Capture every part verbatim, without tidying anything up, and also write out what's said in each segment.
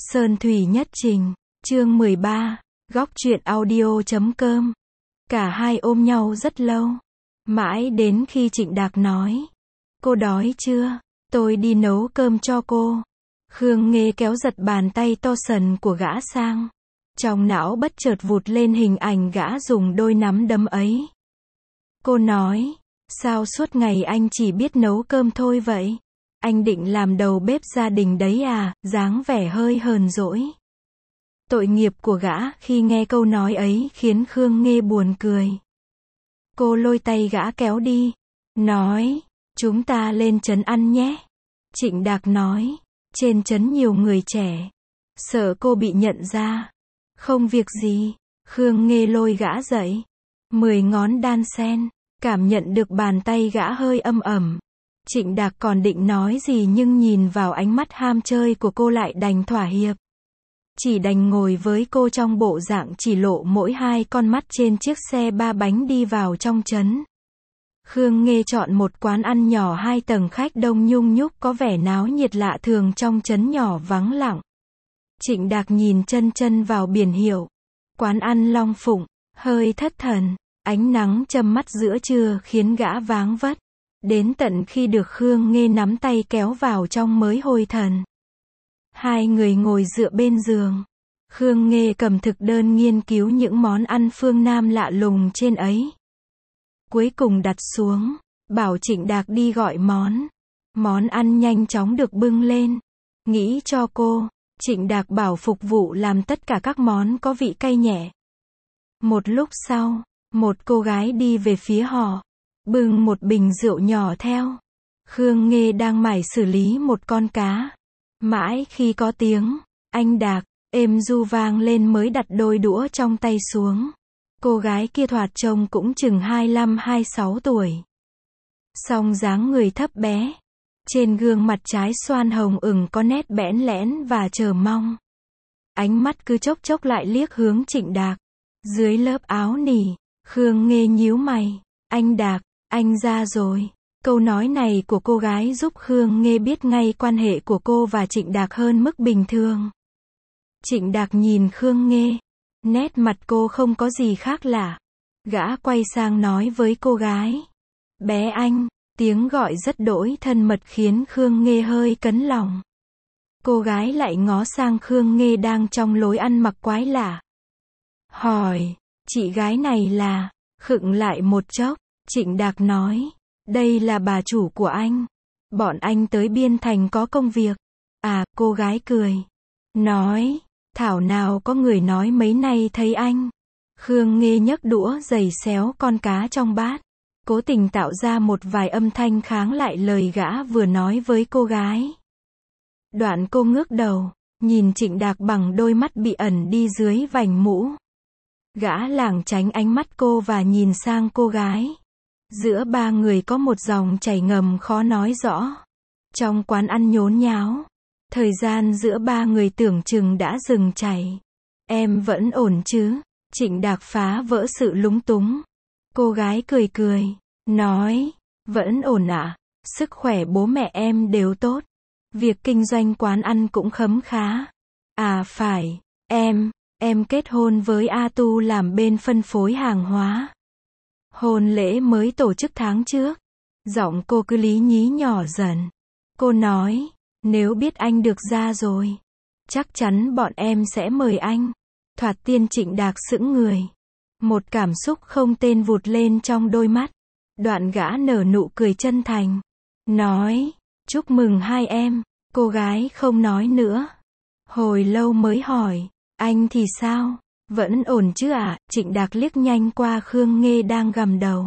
Sơn Thủy Nhất Trình, chương mười ba, góc truyện audio chấm com. Cả hai ôm nhau rất lâu. Mãi đến khi Trịnh Đạc nói, cô đói chưa? Tôi đi nấu cơm cho cô. Khương Nghê kéo giật bàn tay to sần của gã sang. Trong não bất chợt vụt lên hình ảnh gã dùng đôi nắm đấm ấy. Cô nói, sao suốt ngày anh chỉ biết nấu cơm thôi vậy? Anh định làm đầu bếp gia đình đấy à? Dáng vẻ hơi hờn dỗi. Tội nghiệp của gã khi nghe câu nói ấy khiến Khương Nghê buồn cười. Cô lôi tay gã kéo đi, nói, chúng ta lên trấn ăn nhé. Trịnh Đạc nói, trên trấn nhiều người trẻ, sợ cô bị nhận ra. Không việc gì. Khương Nghê lôi gã dậy. Mười ngón đan sen, cảm nhận được bàn tay gã hơi âm ẩm. Trịnh Đạc còn định nói gì nhưng nhìn vào ánh mắt ham chơi của cô lại đành thỏa hiệp. Chỉ đành ngồi với cô trong bộ dạng chỉ lộ mỗi hai con mắt trên chiếc xe ba bánh đi vào trong trấn. Khương Nghê chọn một quán ăn nhỏ hai tầng khách đông nhung nhúc có vẻ náo nhiệt lạ thường trong trấn nhỏ vắng lặng. Trịnh Đạc nhìn chân chân vào biển hiệu. Quán ăn Long Phụng, hơi thất thần. Ánh nắng châm mắt giữa trưa khiến gã váng vất. Đến tận khi được Khương Nghê nắm tay kéo vào trong mới hồi thần. Hai người ngồi dựa bên giường. Khương Nghê cầm thực đơn nghiên cứu những món ăn phương Nam lạ lùng trên ấy. Cuối cùng đặt xuống, bảo Trịnh Đạc đi gọi món. Món ăn nhanh chóng được bưng lên. Nghĩ cho cô, Trịnh Đạc bảo phục vụ làm tất cả các món có vị cay nhẹ. Một lúc sau, một cô gái đi về phía họ, bưng một bình rượu nhỏ theo. Khương Nghê đang mải xử lý một con cá. Mãi khi có tiếng, anh Đạc, êm du vang lên mới đặt đôi đũa trong tay xuống. Cô gái kia thoạt trông cũng chừng hai mươi lăm hai mươi sáu tuổi. Song dáng người thấp bé. Trên gương mặt trái xoan hồng ửng có nét bẽn lẽn và chờ mong. Ánh mắt cứ chốc chốc lại liếc hướng Trịnh Đạc. Dưới lớp áo nỉ, Khương Nghê nhíu mày. Anh Đạc, anh ra rồi. Câu nói này của cô gái giúp Khương Nghê biết ngay quan hệ của cô và Trịnh Đạc hơn mức bình thường. Trịnh Đạc nhìn Khương Nghê. Nét mặt cô không có gì khác lạ. Gã quay sang nói với cô gái. Bé anh, tiếng gọi rất đỗi thân mật khiến Khương Nghê hơi cấn lòng. Cô gái lại ngó sang Khương Nghê đang trong lối ăn mặc quái lạ. Hỏi, chị gái này là, khựng lại một chốc, Trịnh Đạc nói. Đây là bà chủ của anh. Bọn anh tới Biên Thành có công việc. À, cô gái cười. Nói, thảo nào có người nói mấy nay thấy anh. Khương Nghê nhấc đũa giày xéo con cá trong bát. Cố tình tạo ra một vài âm thanh kháng lại lời gã vừa nói với cô gái. Đoạn cô ngước đầu, nhìn Trịnh Đạc bằng đôi mắt bị ẩn đi dưới vành mũ. Gã lảng tránh ánh mắt cô và nhìn sang cô gái. Giữa ba người có một dòng chảy ngầm khó nói rõ. Trong quán ăn nhốn nháo, thời gian giữa ba người tưởng chừng đã dừng chảy. Em vẫn ổn chứ? Trịnh Đạc phá vỡ sự lúng túng. Cô gái cười cười, nói, vẫn ổn ạ, sức khỏe bố mẹ em đều tốt. Việc kinh doanh quán ăn cũng khấm khá. À phải, em, em kết hôn với A Tu làm bên phân phối hàng hóa. Hôn lễ mới tổ chức tháng trước. Giọng cô cứ lý nhí nhỏ dần. Cô nói, nếu biết anh được ra rồi, chắc chắn bọn em sẽ mời anh. Thoạt tiên Trịnh Đạc sững người. Một cảm xúc không tên vụt lên trong đôi mắt. Đoạn gã nở nụ cười chân thành. Nói, chúc mừng hai em. Cô gái không nói nữa. Hồi lâu mới hỏi, anh thì sao? Vẫn ổn chứ ạ? À? Trịnh Đạc liếc nhanh qua Khương Nghê đang gằm đầu.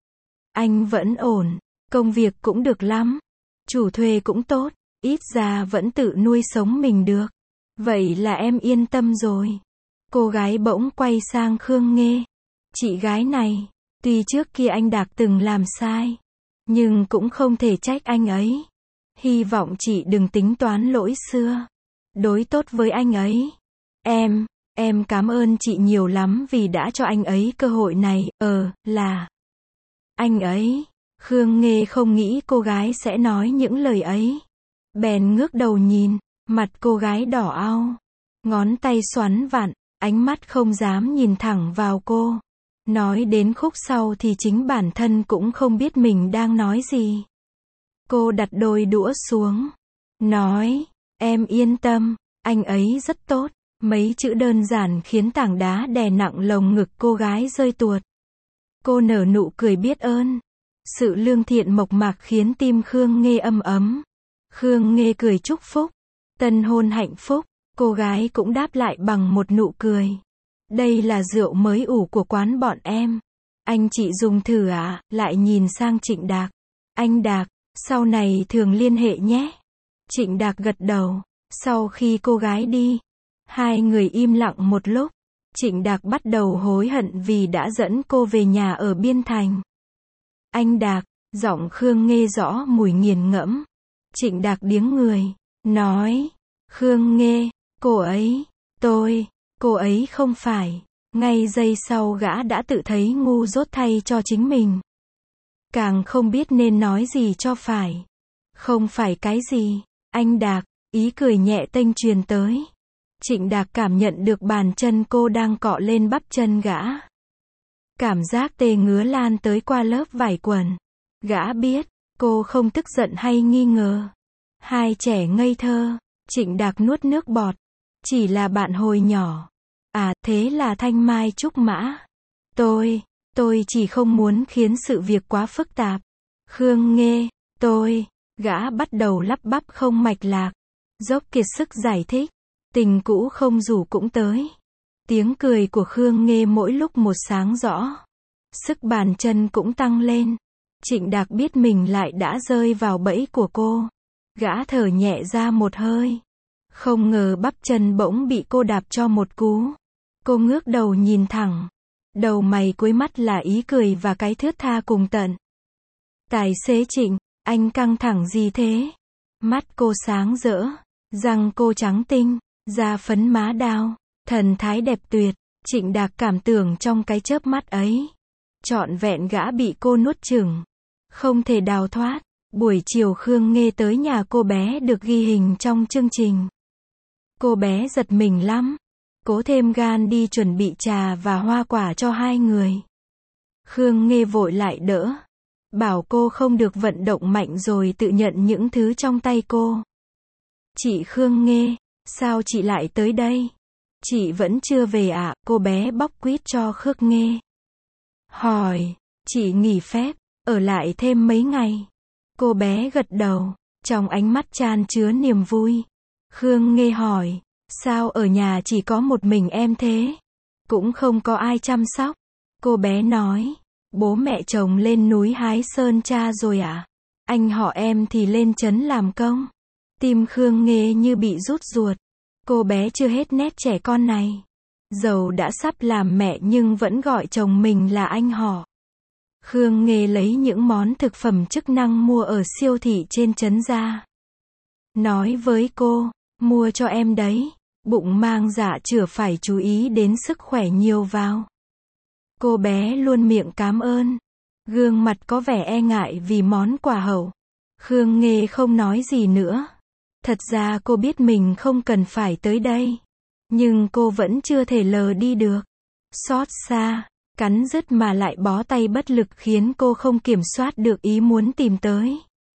Anh vẫn ổn. Công việc cũng được lắm. Chủ thuê cũng tốt. Ít ra vẫn tự nuôi sống mình được. Vậy là em yên tâm rồi. Cô gái bỗng quay sang Khương Nghê. Chị gái này, tuy trước kia anh Đạc từng làm sai, nhưng cũng không thể trách anh ấy. Hy vọng chị đừng tính toán lỗi xưa. Đối tốt với anh ấy. Em, em cảm ơn chị nhiều lắm vì đã cho anh ấy cơ hội này. Ờ, là anh ấy. Khương Nghê không nghĩ cô gái sẽ nói những lời ấy. Bèn ngước đầu nhìn, mặt cô gái đỏ au. ngón tay xoắn vặn, ánh mắt không dám nhìn thẳng vào cô. Nói đến khúc sau thì chính bản thân cũng không biết mình đang nói gì. Cô đặt đôi đũa xuống, nói, em yên tâm, anh ấy rất tốt. Mấy chữ đơn giản khiến tảng đá đè nặng lồng ngực cô gái rơi tuột. Cô nở nụ cười biết ơn. Sự lương thiện mộc mạc khiến tim Khương Nghê âm ấm. Khương Nghê cười chúc phúc. Tân hôn hạnh phúc. Cô gái cũng đáp lại bằng một nụ cười. Đây là rượu mới ủ của quán bọn em. Anh chị dùng thử à? Lại nhìn sang Trịnh Đạc. Anh Đạc, sau này thường liên hệ nhé. Trịnh Đạc gật đầu. Sau khi cô gái đi, hai người im lặng một lúc. Trịnh Đạc bắt đầu hối hận vì đã dẫn cô về nhà ở Biên Thành. Anh Đạc, giọng Khương Nghê rõ mùi nghiền ngẫm. Trịnh Đạc điếng người, nói, Khương Nghê, cô ấy, tôi, cô ấy không phải. Ngay giây sau gã đã tự thấy ngu dốt thay cho chính mình. Càng không biết nên nói gì cho phải. Không phải cái gì, anh Đạc, ý cười nhẹ tênh truyền tới. Trịnh Đạc cảm nhận được bàn chân cô đang cọ lên bắp chân gã. Cảm giác tê ngứa lan tới qua lớp vải quần. Gã biết, cô không tức giận hay nghi ngờ. Hai trẻ ngây thơ, Trịnh Đạc nuốt nước bọt. Chỉ là bạn hồi nhỏ. À, thế là Thanh Mai Trúc Mã. Tôi, tôi chỉ không muốn khiến sự việc quá phức tạp. Khương Nghê, tôi, gã bắt đầu lắp bắp không mạch lạc. Dốc kiệt sức giải thích. Tình cũ không rủ cũng tới. Tiếng cười của Khương Nghê mỗi lúc một sáng rõ. Sức bàn chân cũng tăng lên. Trịnh Đạc biết mình lại đã rơi vào bẫy của cô. Gã thở nhẹ ra một hơi. Không ngờ bắp chân bỗng bị cô đạp cho một cú. Cô ngước đầu nhìn thẳng. Đầu mày cuối mắt là ý cười và cái thướt tha cùng tận. Tài xế Trịnh, anh căng thẳng gì thế? Mắt cô sáng rỡ. Răng cô trắng tinh. Da phấn má đao. Thần thái đẹp tuyệt. Trịnh Đạc cảm tưởng trong cái chớp mắt ấy. Trọn vẹn gã bị cô nuốt chửng. Không thể đào thoát. Buổi chiều Khương Nghê tới nhà cô bé được ghi hình trong chương trình. Cô bé giật mình lắm. Cố thêm gan đi chuẩn bị trà và hoa quả cho hai người. Khương Nghê vội lại đỡ. Bảo cô không được vận động mạnh rồi tự nhận những thứ trong tay cô. Chị Khương Nghê, sao chị lại tới đây? Chị vẫn chưa về ạ, à? Cô bé bóc quýt cho Khương Nghê. Hỏi, chị nghỉ phép, ở lại thêm mấy ngày. Cô bé gật đầu, trong ánh mắt chan chứa niềm vui. Khương Nghê hỏi, sao ở nhà chỉ có một mình em thế? Cũng không có ai chăm sóc. Cô bé nói, bố mẹ chồng lên núi hái sơn tra rồi ạ. À? Anh họ em thì lên trấn làm công. Tim Khương Nghê như bị rút ruột. Cô bé chưa hết nét trẻ con này. Dầu đã sắp làm mẹ nhưng vẫn gọi chồng mình là anh họ. Khương Nghê lấy những món thực phẩm chức năng mua ở siêu thị trên trấn ra. Nói với cô, mua cho em đấy. Bụng mang dạ chửa phải chú ý đến sức khỏe nhiều vào. Cô bé luôn miệng cảm ơn. Gương mặt có vẻ e ngại vì món quà hậu. Khương Nghê không nói gì nữa. Thật ra cô biết mình không cần phải tới đây. Nhưng cô vẫn chưa thể lờ đi được. Xót xa, cắn rứt mà lại bó tay bất lực khiến cô không kiểm soát được ý muốn tìm tới.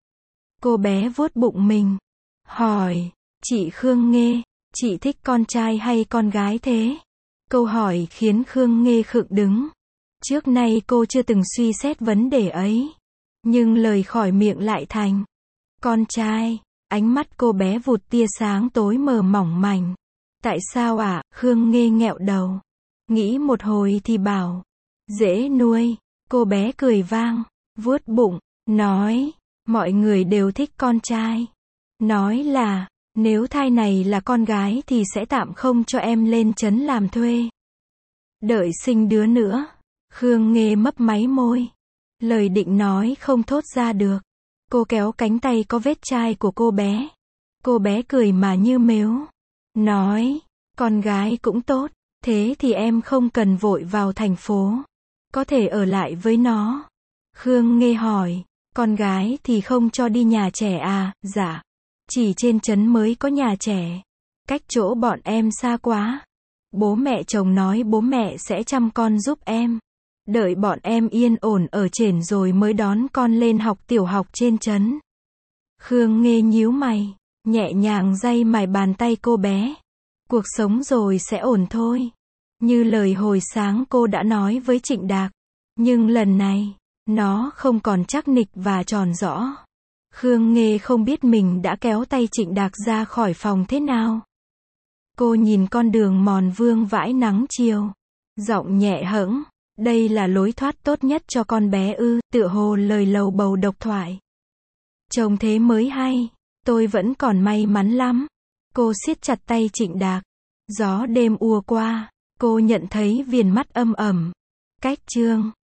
Cô bé vuốt bụng mình. Hỏi, chị Khương Nghê, chị thích con trai hay con gái thế? Câu hỏi khiến Khương Nghê khựng đứng. Trước nay cô chưa từng suy xét vấn đề ấy. Nhưng lời khỏi miệng lại thành con trai. Ánh mắt cô bé vụt tia sáng tối mờ mỏng manh. Tại sao ạ? À? Khương Nghê nghẹo đầu. Nghĩ một hồi thì bảo. Dễ nuôi. Cô bé cười vang. Vuốt bụng. Nói. Mọi người đều thích con trai. Nói là. Nếu thai này là con gái thì sẽ tạm không cho em lên trấn làm thuê. Đợi sinh đứa nữa. Khương Nghê mấp máy môi. Lời định nói không thốt ra được. Cô kéo cánh tay có vết chai của cô bé. Cô bé cười mà như mếu. Nói, con gái cũng tốt. Thế thì em không cần vội vào thành phố. Có thể ở lại với nó. Khương Nghê hỏi, con gái thì không cho đi nhà trẻ à? Dạ. Chỉ trên trấn mới có nhà trẻ. Cách chỗ bọn em xa quá. Bố mẹ chồng nói bố mẹ sẽ chăm con giúp em. Đợi bọn em yên ổn ở trển rồi mới đón con lên học tiểu học trên trấn. Khương Nghê nhíu mày, nhẹ nhàng day mài bàn tay cô bé. Cuộc sống rồi sẽ ổn thôi. Như lời hồi sáng cô đã nói với Trịnh Đạc. Nhưng lần này, nó không còn chắc nịch và tròn rõ. Khương Nghê không biết mình đã kéo tay Trịnh Đạc ra khỏi phòng thế nào. Cô nhìn con đường mòn vương vãi nắng chiều. Giọng nhẹ hẫng. Đây là lối thoát tốt nhất cho con bé ư, tựa hồ lời lầu bầu độc thoại. Trông thế mới hay. Tôi vẫn còn may mắn lắm. Cô siết chặt tay Trịnh Đạc. Gió đêm ùa qua. Cô nhận thấy viền mắt âm ẩm. Cách chương